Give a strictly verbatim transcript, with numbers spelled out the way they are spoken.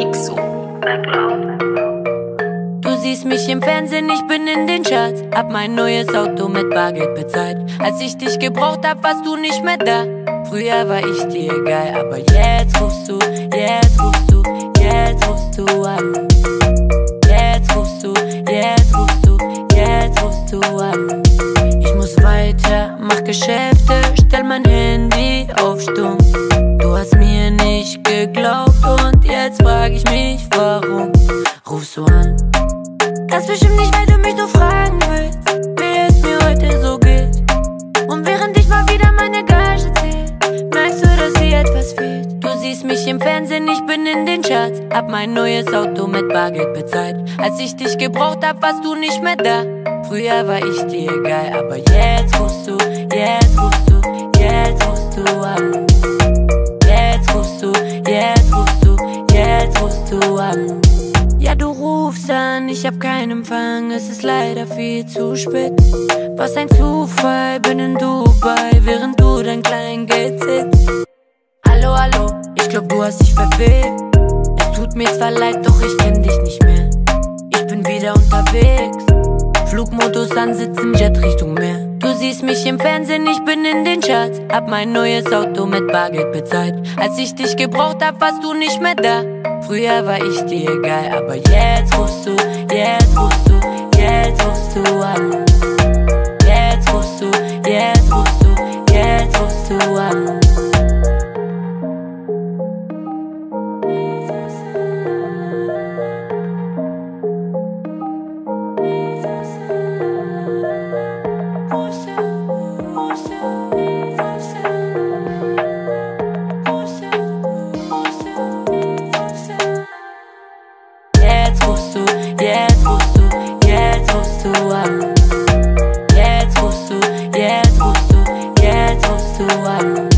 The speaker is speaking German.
Mixo, Background. Du siehst mich im Fernsehen, ich bin in den Charts. Hab mein neues Auto mit Bargeld bezahlt. Als ich dich gebraucht hab, warst du nicht mehr da. Früher war ich dir egal, aber jetzt rufst du, jetzt rufst du, jetzt rufst du an. Jetzt rufst du, jetzt rufst du, jetzt rufst du an. Ich muss weiter, mach Geschäfte, stell mein Handy auf Stumm. Du hast mir nicht geglaubt und jetzt frag ich mich, warum rufst du an? Das bestimmt nicht, weil du mich nur fragen willst, wie es mir heute so geht. Und während ich mal wieder meine Gage zähl, merkst du, dass hier etwas fehlt. Du siehst mich im Fernsehen, ich bin in den Charts. Hab mein neues Auto mit Bargeld bezahlt. Als ich dich gebraucht hab, warst du nicht mehr da. Früher war ich dir egal, aber jetzt rufst du, jetzt rufst du, jetzt rufst du an. Jetzt rufst du, jetzt rufst du, jetzt rufst du an. Ja, du rufst an, ich hab keinen Empfang, es ist leider viel zu spät. Was ein Zufall, bin in Dubai, während du dein Kleingeld sitzt. Hallo, hallo, ich glaub, du hast dich verwählt. Es tut mir zwar leid, doch ich kenn dich nicht mehr. Ich bin wieder unterwegs, Flugmodus an, sitzen Jet Richtung Meer. Du siehst mich im Fernsehen, ich bin in den Charts. Hab mein neues Auto mit Bargeld bezahlt. Als ich dich gebraucht hab, warst du nicht mehr da. Früher war ich dir egal, aber jetzt rufst du, jetzt rufst du, jetzt rufst du an. Jetzt rufst du, jetzt rufst du, jetzt rufst du an. Jetzt rufst du, jetzt rufst du, jetzt rufst du an. Jetzt rufst du, jetzt rufst du, jetzt rufst du an.